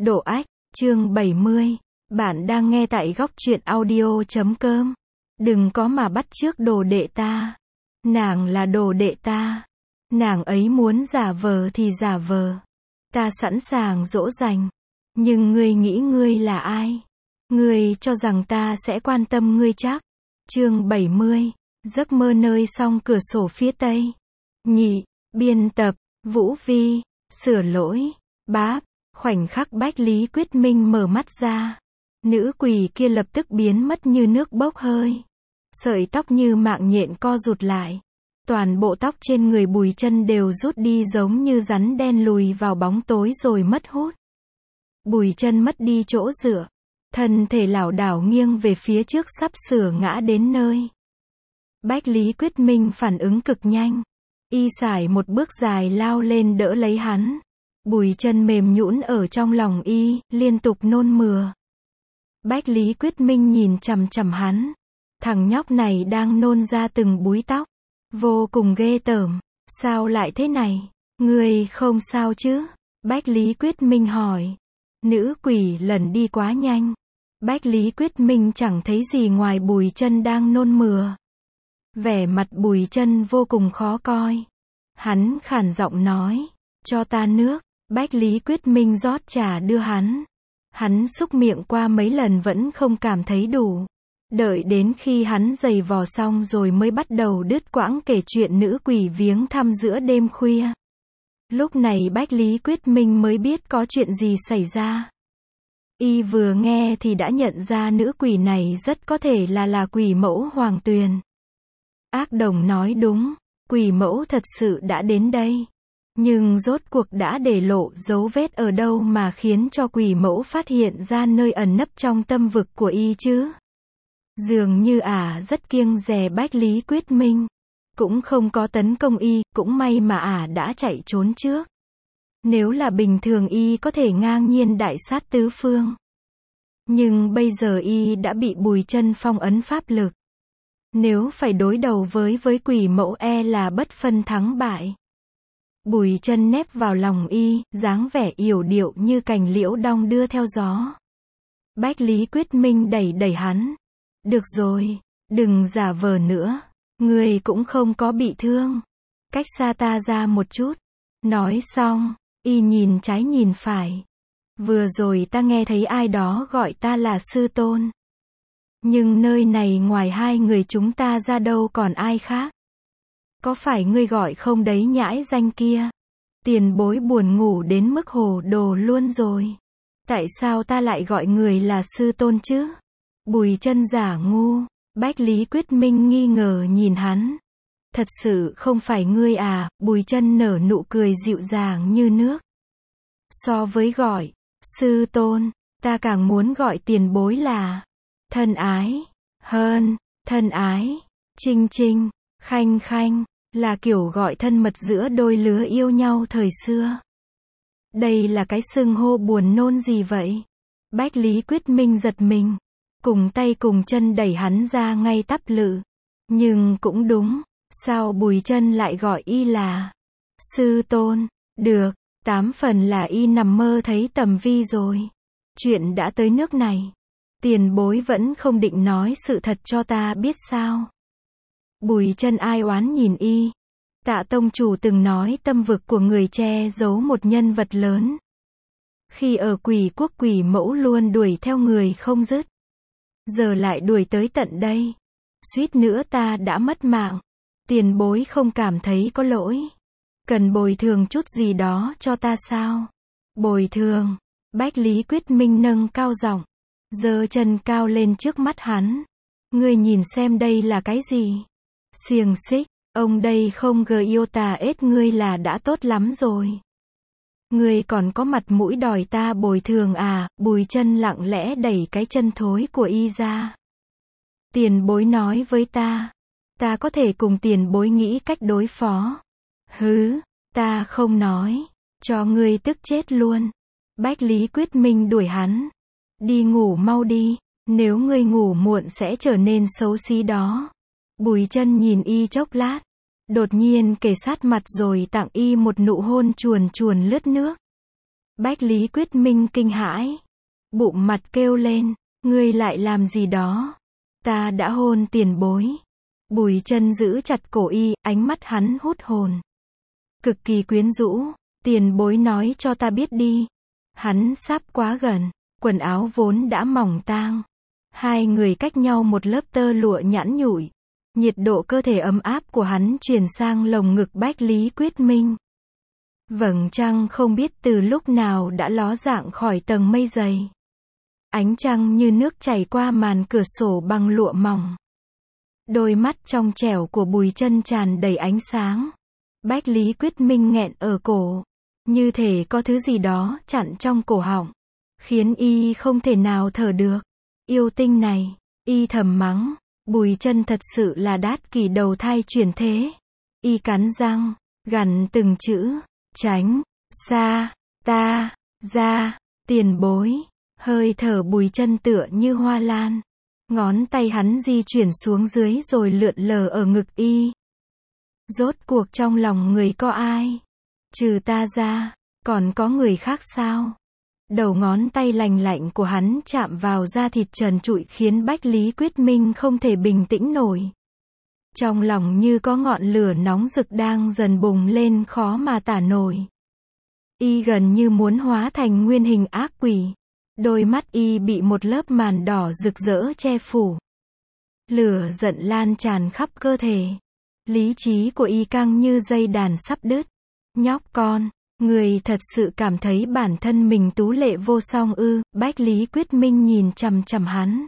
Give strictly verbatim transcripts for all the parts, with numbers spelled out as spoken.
Độ ách, chương bảy mươi. Bạn đang nghe tại góc truyện audio chấm com. Đừng có mà bắt chước đồ đệ ta. Nàng là đồ đệ ta. Nàng ấy muốn giả vờ thì giả vờ. Ta sẵn sàng dỗ dành. Nhưng ngươi nghĩ ngươi là ai? Ngươi cho rằng ta sẽ quan tâm ngươi chắc? Chương bảy mươi. Giấc mơ nơi song cửa sổ phía tây. Nhị, biên tập, Vũ Vi, sửa lỗi, báp. Khoảnh khắc Bách Lý Quyết Minh mở mắt ra, nữ quỷ kia lập tức biến mất như nước bốc hơi. Sợi tóc như mạng nhện co rụt lại. Toàn bộ tóc trên người Bùi Chân đều rút đi giống như rắn đen lùi vào bóng tối rồi mất hút. Bùi Chân mất đi chỗ dựa, thân thể lảo đảo nghiêng về phía trước sắp sửa ngã đến nơi. Bách Lý Quyết Minh phản ứng cực nhanh. Y sải một bước dài lao lên đỡ lấy hắn. Bùi Chân mềm nhũn ở trong lòng y, liên tục nôn mửa. Bách Lý Quyết Minh nhìn chằm chằm hắn. Thằng nhóc này đang nôn ra từng búi tóc. Vô cùng ghê tởm. Sao lại thế này? Ngươi không sao chứ? Bách Lý Quyết Minh hỏi. Nữ quỷ lần đi quá nhanh. Bách Lý Quyết Minh chẳng thấy gì ngoài Bùi Chân đang nôn mửa. Vẻ mặt Bùi Chân vô cùng khó coi. Hắn khản giọng nói. Cho ta nước. Bách Lý Quyết Minh rót trà đưa hắn. Hắn xúc miệng qua mấy lần vẫn không cảm thấy đủ. Đợi đến khi hắn giày vò xong rồi mới bắt đầu đứt quãng kể chuyện nữ quỷ viếng thăm giữa đêm khuya. Lúc này Bách Lý Quyết Minh mới biết có chuyện gì xảy ra. Y vừa nghe thì đã nhận ra nữ quỷ này rất có thể là là quỷ mẫu Hoàng Tuyền. Ác Đồng nói đúng, quỷ mẫu thật sự đã đến đây. Nhưng rốt cuộc đã để lộ dấu vết ở đâu mà khiến cho quỷ mẫu phát hiện ra nơi ẩn nấp trong tâm vực của y chứ? Dường như ả à rất kiêng dè Bách Lý Quyết Minh. Cũng không có tấn công y, cũng may mà ả à đã chạy trốn trước. Nếu là bình thường y có thể ngang nhiên đại sát tứ phương. Nhưng bây giờ y đã bị Bùi Chân phong ấn pháp lực. Nếu phải đối đầu với với quỷ mẫu e là bất phân thắng bại. Bùi Chân nép vào lòng y, dáng vẻ yểu điệu như cành liễu đong đưa theo gió. Bách Lý Quyết Minh đẩy đẩy hắn. Được rồi, đừng giả vờ nữa. Ngươi cũng không có bị thương. Cách xa ta ra một chút. Nói xong, y nhìn trái nhìn phải. Vừa rồi ta nghe thấy ai đó gọi ta là sư tôn. Nhưng nơi này ngoài hai người chúng ta ra đâu còn ai khác. Có phải ngươi gọi không đấy nhãi danh kia? Tiền bối buồn ngủ đến mức hồ đồ luôn rồi. Tại sao ta lại gọi người là sư tôn chứ? Bùi Chân giả ngu. Bách Lý Quyết Minh nghi ngờ nhìn hắn. Thật sự không phải ngươi à? Bùi Chân nở nụ cười dịu dàng như nước. So với gọi sư tôn, ta càng muốn gọi tiền bối là thân ái hơn. Thân ái, Trinh Trinh, Khanh Khanh, là kiểu gọi thân mật giữa đôi lứa yêu nhau thời xưa. Đây là cái xưng hô buồn nôn gì vậy? Bách Lý Quyết Minh giật mình. Cùng tay cùng chân đẩy hắn ra ngay tắp lự. Nhưng cũng đúng. Sao Bùi Chân lại gọi y là sư tôn? Được, tám phần là y nằm mơ thấy tầm vi rồi. Chuyện đã tới nước này. Tiền bối vẫn không định nói sự thật cho ta biết sao? Bùi Chân ai oán nhìn y. Tạ tông chủ từng nói tâm vực của người che giấu một nhân vật lớn. Khi ở Quỷ Quốc quỷ mẫu luôn đuổi theo người không dứt. Giờ lại đuổi tới tận đây. Suýt nữa ta đã mất mạng. Tiền bối không cảm thấy có lỗi. Cần bồi thường chút gì đó cho ta sao? Bồi thường. Bách Lý Quyết Minh nâng cao giọng. Giơ chân cao lên trước mắt hắn. Ngươi nhìn xem đây là cái gì? Xiềng xích. Ông đây không gờ yêu tà ết ngươi là đã tốt lắm rồi. Ngươi còn có mặt mũi đòi ta bồi thường à? Bùi Chân lặng lẽ đẩy cái chân thối của y ra. Tiền bối nói với ta. Ta có thể cùng tiền bối nghĩ cách đối phó. Hứ, ta không nói. Cho ngươi tức chết luôn. Bách Lý Quyết Minh đuổi hắn. Đi ngủ mau đi. Nếu ngươi ngủ muộn sẽ trở nên xấu xí đó. Bùi Chân nhìn y chốc lát. Đột nhiên kề sát mặt rồi tặng y một nụ hôn chuồn chuồn lướt nước. Bách Lý Quyết Minh kinh hãi. Bụng mặt kêu lên, ngươi lại làm gì đó? Ta đã hôn tiền bối. Bùi Chân giữ chặt cổ y, ánh mắt hắn hút hồn. Cực kỳ quyến rũ, tiền bối nói cho ta biết đi. Hắn sáp quá gần, quần áo vốn đã mỏng tang. Hai người cách nhau một lớp tơ lụa nhẵn nhụi. Nhiệt độ cơ thể ấm áp của hắn truyền sang lồng ngực Bách Lý Quyết Minh. Vầng trăng không biết từ lúc nào đã ló dạng khỏi tầng mây dày. Ánh trăng như nước chảy qua màn cửa sổ bằng lụa mỏng. Đôi mắt trong trẻo của Bùi Chân tràn đầy ánh sáng. Bách Lý Quyết Minh nghẹn ở cổ, như thể có thứ gì đó chặn trong cổ họng, khiến y không thể nào thở được. Yêu tinh này, y thầm mắng, Bùi Chân thật sự là đát kỷ đầu thai chuyển thế. Y cắn răng, gằn từng chữ, tránh, xa, ta, ra, tiền bối. Hơi thở Bùi Chân tựa như hoa lan. Ngón tay hắn di chuyển xuống dưới rồi lượn lờ ở ngực y. Rốt cuộc trong lòng người có ai? Trừ ta ra, còn có người khác sao? Đầu ngón tay lành lạnh của hắn chạm vào da thịt trần trụi khiến Bách Lý Quyết Minh không thể bình tĩnh nổi. Trong lòng như có ngọn lửa nóng rực đang dần bùng lên khó mà tả nổi. Y gần như muốn hóa thành nguyên hình ác quỷ. Đôi mắt y bị một lớp màn đỏ rực rỡ che phủ. Lửa giận lan tràn khắp cơ thể. Lý trí của y căng như dây đàn sắp đứt. Nhóc con, người thật sự cảm thấy bản thân mình tú lệ vô song ư? Bách Lý Quyết Minh nhìn chằm chằm hắn.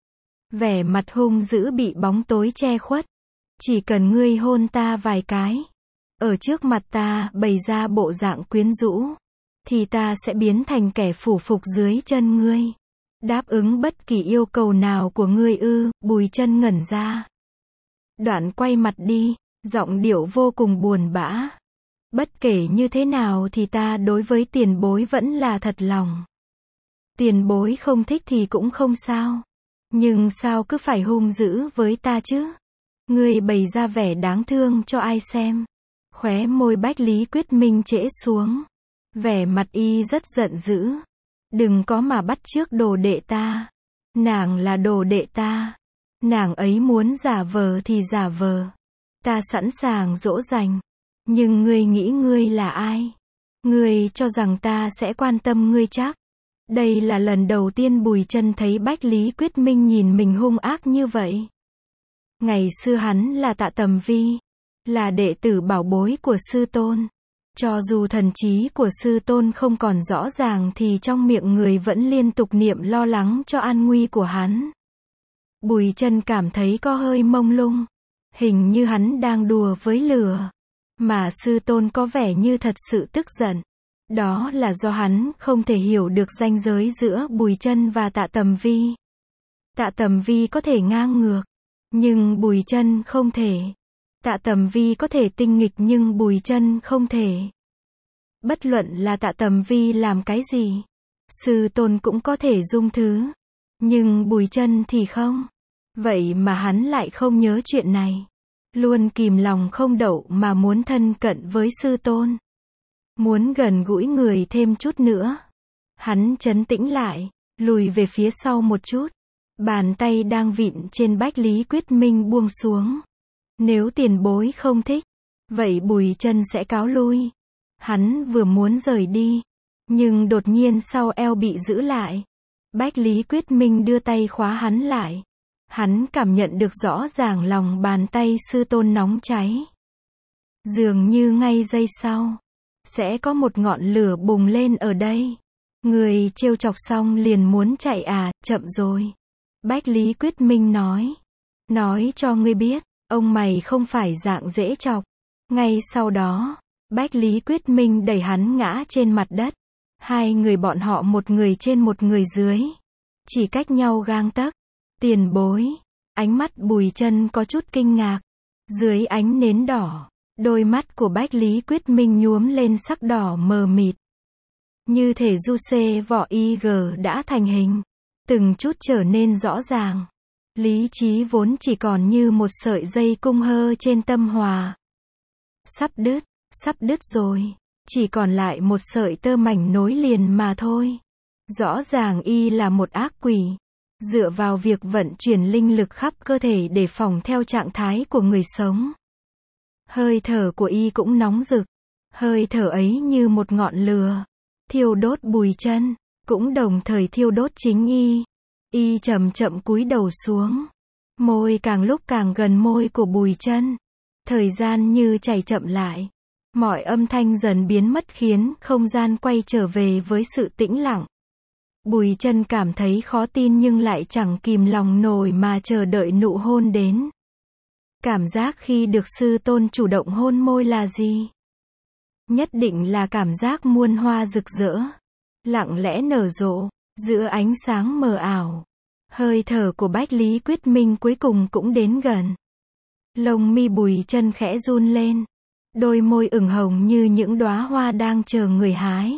Vẻ mặt hung dữ bị bóng tối che khuất. Chỉ cần ngươi hôn ta vài cái, ở trước mặt ta bày ra bộ dạng quyến rũ, thì ta sẽ biến thành kẻ phủ phục dưới chân ngươi. Đáp ứng bất kỳ yêu cầu nào của ngươi ư? Bùi Chân ngẩn ra. Đoạn quay mặt đi, giọng điệu vô cùng buồn bã. Bất kể như thế nào thì ta đối với tiền bối vẫn là thật lòng. Tiền bối không thích thì cũng không sao. Nhưng sao cứ phải hung dữ với ta chứ? Ngươi bày ra vẻ đáng thương cho ai xem? Khóe môi Bách Lý Quyết Minh trễ xuống. Vẻ mặt y rất giận dữ. Đừng có mà bắt chước đồ đệ ta. Nàng là đồ đệ ta. Nàng ấy muốn giả vờ thì giả vờ. Ta sẵn sàng dỗ dành. Nhưng ngươi nghĩ ngươi là ai? Ngươi cho rằng ta sẽ quan tâm ngươi chắc? Đây là lần đầu tiên Bùi Chân thấy Bách Lý Quyết Minh nhìn mình hung ác như vậy. Ngày xưa hắn là Tạ Tầm Vi, là đệ tử bảo bối của sư tôn. Cho dù thần trí của sư tôn không còn rõ ràng thì trong miệng người vẫn liên tục niệm lo lắng cho an nguy của hắn. Bùi Chân cảm thấy có hơi mông lung. Hình như hắn đang đùa với lửa. Mà sư tôn có vẻ như thật sự tức giận. Đó là do hắn không thể hiểu được ranh giới giữa Bùi Chân và Tạ Tầm Vi. Tạ Tầm Vi có thể ngang ngược, nhưng Bùi Chân không thể. Tạ Tầm Vi có thể tinh nghịch nhưng Bùi Chân không thể. Bất luận là Tạ Tầm Vi làm cái gì, sư tôn cũng có thể dung thứ. Nhưng Bùi Chân thì không. Vậy mà hắn lại không nhớ chuyện này. Luôn kìm lòng không đậu mà muốn thân cận với sư tôn. Muốn gần gũi người thêm chút nữa. Hắn trấn tĩnh lại, lùi về phía sau một chút. Bàn tay đang vịn trên Bách Lý Quyết Minh buông xuống. Nếu tiền bối không thích, vậy Bùi Chân sẽ cáo lui. Hắn vừa muốn rời đi, nhưng đột nhiên sau eo bị giữ lại. Bách Lý Quyết Minh đưa tay khóa hắn lại. Hắn cảm nhận được rõ ràng lòng bàn tay sư tôn nóng cháy. Dường như ngay giây sau, sẽ có một ngọn lửa bùng lên ở đây. Người trêu chọc xong liền muốn chạy à? Chậm rồi. Bách Lý Quyết Minh nói. Nói cho ngươi biết, ông mày không phải dạng dễ chọc. Ngay sau đó, Bách Lý Quyết Minh đẩy hắn ngã trên mặt đất. Hai người bọn họ một người trên một người dưới. Chỉ cách nhau gang tấc. Tiền bối. Ánh mắt Bùi Chân có chút kinh ngạc. Dưới ánh nến đỏ, đôi mắt của Bách Lý Quyết Minh nhuốm lên sắc đỏ mờ mịt. Như thể du xê vỏ y gờ đã thành hình. Từng chút trở nên rõ ràng. Lý trí vốn chỉ còn như một sợi dây cung hơ trên tâm hòa. Sắp đứt, sắp đứt rồi. chỉ còn lại một sợi tơ mảnh nối liền mà thôi. Rõ ràng y là một ác quỷ, dựa vào việc vận chuyển linh lực khắp cơ thể để phòng theo trạng thái của người sống. Hơi thở của y cũng nóng rực, hơi thở ấy như một ngọn lửa, thiêu đốt Bùi Chân, cũng đồng thời thiêu đốt chính y. Y chậm chậm cúi đầu xuống, môi càng lúc càng gần môi của Bùi Chân. Thời gian như chảy chậm lại, mọi âm thanh dần biến mất khiến không gian quay trở về với sự tĩnh lặng. Bùi Chân cảm thấy khó tin nhưng lại chẳng kìm lòng nổi mà chờ đợi nụ hôn đến. Cảm giác khi được sư tôn chủ động hôn môi là gì? Nhất định là cảm giác muôn hoa rực rỡ, lặng lẽ nở rộ, giữa ánh sáng mờ ảo. Hơi thở của Bách Lý Quyết Minh cuối cùng cũng đến gần. Lông mi Bùi Chân khẽ run lên, đôi môi ửng hồng như những đóa hoa đang chờ người hái.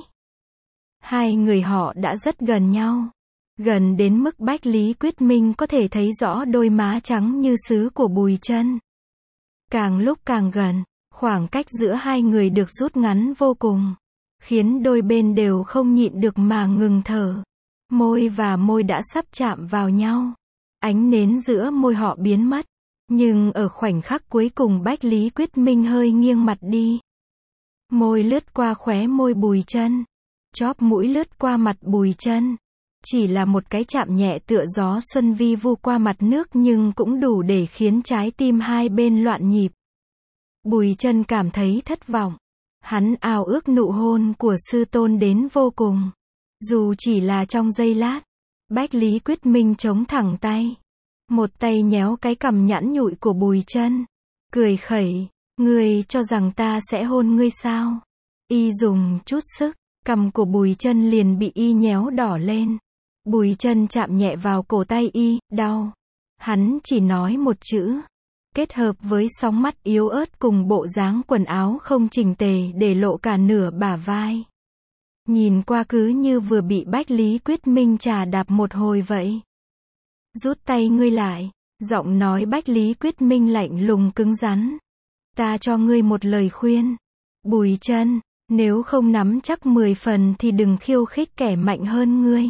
Hai người họ đã rất gần nhau, gần đến mức Bách Lý Quyết Minh có thể thấy rõ đôi má trắng như sứ của Bùi Chân. Càng lúc càng gần, khoảng cách giữa hai người được rút ngắn vô cùng, khiến đôi bên đều không nhịn được mà ngừng thở. Môi và môi đã sắp chạm vào nhau, ánh nến giữa môi họ biến mất, nhưng ở khoảnh khắc cuối cùng Bách Lý Quyết Minh hơi nghiêng mặt đi. Môi lướt qua khóe môi Bùi Chân, chóp mũi lướt qua mặt Bùi Chân. Chỉ là một cái chạm nhẹ tựa gió xuân vi vu qua mặt nước nhưng cũng đủ để khiến trái tim hai bên loạn nhịp. Bùi Chân cảm thấy thất vọng. Hắn ao ước nụ hôn của sư tôn đến vô cùng. Dù chỉ là trong giây lát, Bách Lý Quyết Minh chống thẳng tay. Một tay nhéo cái cằm nhẵn nhụi của Bùi Chân, cười khẩy, ngươi cho rằng ta sẽ hôn ngươi sao? Y dùng chút sức, cằm của Bùi Chân liền bị y nhéo đỏ lên. Bùi Chân chạm nhẹ vào cổ tay y, đau. Hắn chỉ nói một chữ, kết hợp với sóng mắt yếu ớt cùng bộ dáng quần áo không chỉnh tề để lộ cả nửa bả vai. Nhìn qua cứ như vừa bị Bách Lý Quyết Minh chà đạp một hồi vậy. Rút tay ngươi lại, giọng nói Bách Lý Quyết Minh lạnh lùng cứng rắn. Ta cho ngươi một lời khuyên. Bùi Chân, nếu không nắm chắc mười phần thì đừng khiêu khích kẻ mạnh hơn ngươi.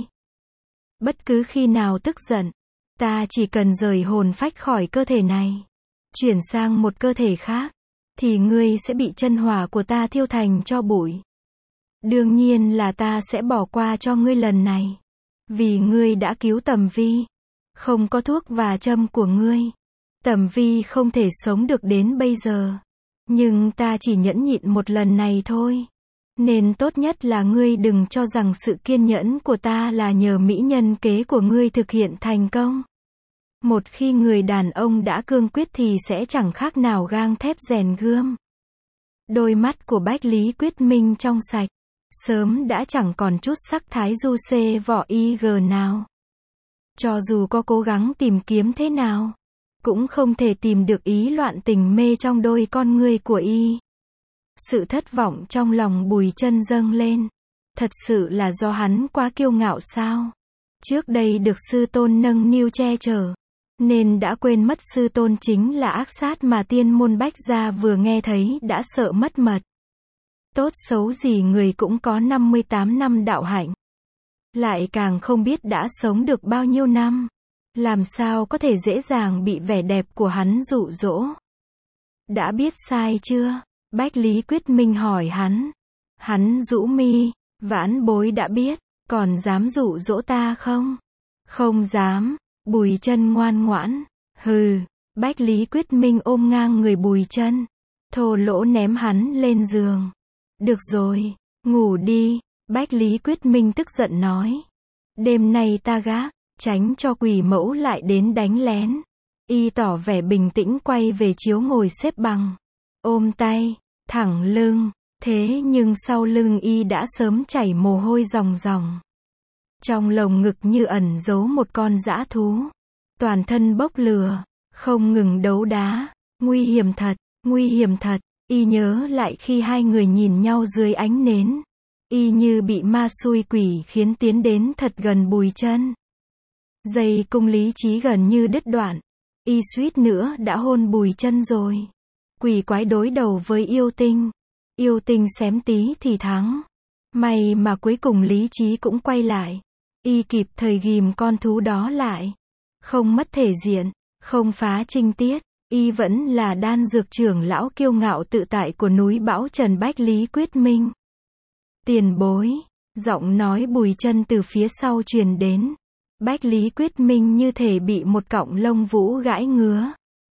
Bất cứ khi nào tức giận, ta chỉ cần rời hồn phách khỏi cơ thể này, chuyển sang một cơ thể khác, thì ngươi sẽ bị chân hỏa của ta thiêu thành tro bụi. Đương nhiên là ta sẽ bỏ qua cho ngươi lần này, vì ngươi đã cứu Tầm Vi. Không có thuốc và châm của ngươi, Tầm Vi không thể sống được đến bây giờ. Nhưng ta chỉ nhẫn nhịn một lần này thôi. Nên tốt nhất là ngươi đừng cho rằng sự kiên nhẫn của ta là nhờ mỹ nhân kế của ngươi thực hiện thành công. Một khi người đàn ông đã cương quyết thì sẽ chẳng khác nào gang thép rèn gươm. Đôi mắt của Bách Lý Quyết Minh trong sạch, sớm đã chẳng còn chút sắc thái du xê vỏ y gờ nào. Cho dù có cố gắng tìm kiếm thế nào, cũng không thể tìm được ý loạn tình mê trong đôi con ngươi của y. Sự thất vọng trong lòng Bùi Chân dâng lên. Thật sự là do hắn quá kiêu ngạo sao? Trước đây được sư tôn nâng niu che chở, nên đã quên mất sư tôn chính là ác sát mà tiên môn Bách gia vừa nghe thấy đã sợ mất mật. Tốt xấu gì người cũng có năm mươi tám năm đạo hạnh. Lại càng không biết đã sống được bao nhiêu năm. Làm sao có thể dễ dàng bị vẻ đẹp của hắn dụ dỗ? Đã biết sai chưa? Bách Lý Quyết Minh hỏi hắn. Hắn rũ mi, vãn bối đã biết, còn dám dụ dỗ ta không? Không dám. Bùi Chân ngoan ngoãn. Hừ. Bách Lý Quyết Minh ôm ngang người Bùi Chân, thô lỗ ném hắn lên giường. Được rồi, ngủ đi. Bách Lý Quyết Minh tức giận nói. Đêm nay ta gác, tránh cho quỷ mẫu lại đến đánh lén. Y tỏ vẻ bình tĩnh quay về chiếu ngồi xếp bằng, ôm tay, thẳng lưng. Thế nhưng sau lưng y đã sớm chảy mồ hôi ròng ròng. Trong lồng ngực như ẩn giấu một con dã thú. Toàn thân bốc lửa, không ngừng đấu đá. Nguy hiểm thật, nguy hiểm thật. Y nhớ lại khi hai người nhìn nhau dưới ánh nến. Y như bị ma xui quỷ khiến tiến đến thật gần Bùi Chân. Dây cung lý trí gần như đứt đoạn. Y suýt nữa đã hôn Bùi Chân rồi. Quỷ quái đối đầu với yêu tinh. Yêu tinh xém tí thì thắng. May mà cuối cùng lý trí cũng quay lại. Y kịp thời ghìm con thú đó lại. Không mất thể diện, không phá trinh tiết. Y vẫn là đan dược trưởng lão kiêu ngạo tự tại của núi Bão Trần Bách Lý Quyết Minh. Tiền bối, giọng nói Bùi Chân từ phía sau truyền đến. Bách Lý Quyết Minh như thể bị một cọng lông vũ gãi ngứa.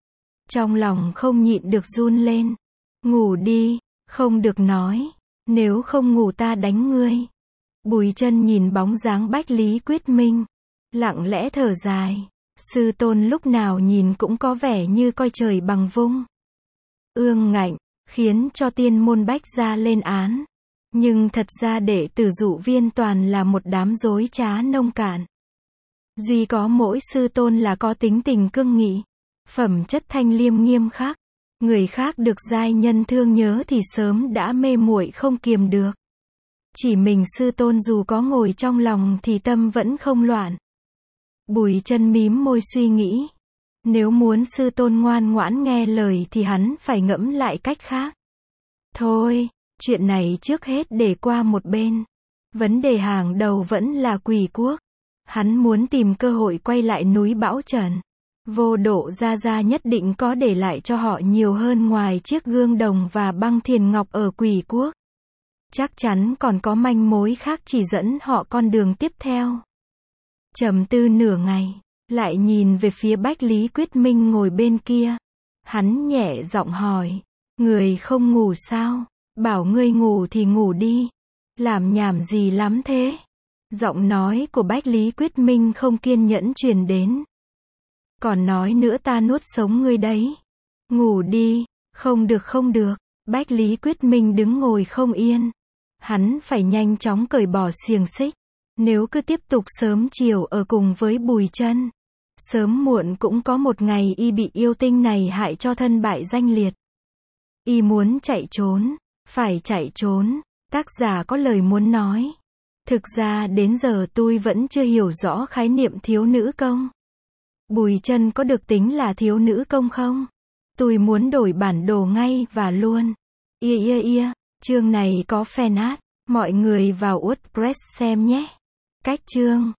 Trong lòng không nhịn được run lên. Ngủ đi, không được nói. Nếu không ngủ ta đánh ngươi. Bùi Chân nhìn bóng dáng Bách Lý Quyết Minh. Lặng lẽ thở dài. Sư tôn lúc nào nhìn cũng có vẻ như coi trời bằng vung. Ương ngạnh, khiến cho tiên môn Bách gia lên án. Nhưng thật ra đệ tử Dụ Viên toàn là một đám dối trá nông cạn. Duy có mỗi sư tôn là có tính tình cương nghị. Phẩm chất thanh liêm nghiêm khắc. Người khác được giai nhân thương nhớ thì sớm đã mê muội không kiềm được. Chỉ mình sư tôn dù có ngồi trong lòng thì tâm vẫn không loạn. Bùi Chân mím môi suy nghĩ. Nếu muốn sư tôn ngoan ngoãn nghe lời thì hắn phải ngẫm lại cách khác. Thôi, chuyện này trước hết để qua một bên. Vấn đề hàng đầu vẫn là Quỷ Quốc. Hắn muốn tìm cơ hội quay lại núi Bão Trần. Vô Độ gia gia nhất định có để lại cho họ nhiều hơn ngoài chiếc gương đồng và băng thiền ngọc ở Quỷ Quốc. Chắc chắn còn có manh mối khác chỉ dẫn họ con đường tiếp theo. Trầm tư nửa ngày, lại nhìn về phía Bách Lý Quyết Minh ngồi bên kia. Hắn nhẹ giọng hỏi, người không ngủ sao? Bảo ngươi ngủ thì ngủ đi. Làm nhảm gì lắm thế? Giọng nói của Bách Lý Quyết Minh không kiên nhẫn truyền đến. Còn nói nữa ta nuốt sống ngươi đấy. Ngủ đi, không được không được. Bách Lý Quyết Minh đứng ngồi không yên. Hắn phải nhanh chóng cởi bỏ xiềng xích. Nếu cứ tiếp tục sớm chiều ở cùng với Bùi Chân, sớm muộn cũng có một ngày y bị yêu tinh này hại cho thân bại danh liệt. Y muốn chạy trốn, phải chạy trốn. Tác giả có lời muốn nói. Thực ra đến giờ tôi vẫn chưa hiểu rõ khái niệm thiếu nữ công. Bùi Chân có được tính là thiếu nữ công không? Tôi muốn đổi bản đồ ngay và luôn. Ia ia ia, chương này có fan art. Mọi người vào WordPress xem nhé. Cách chương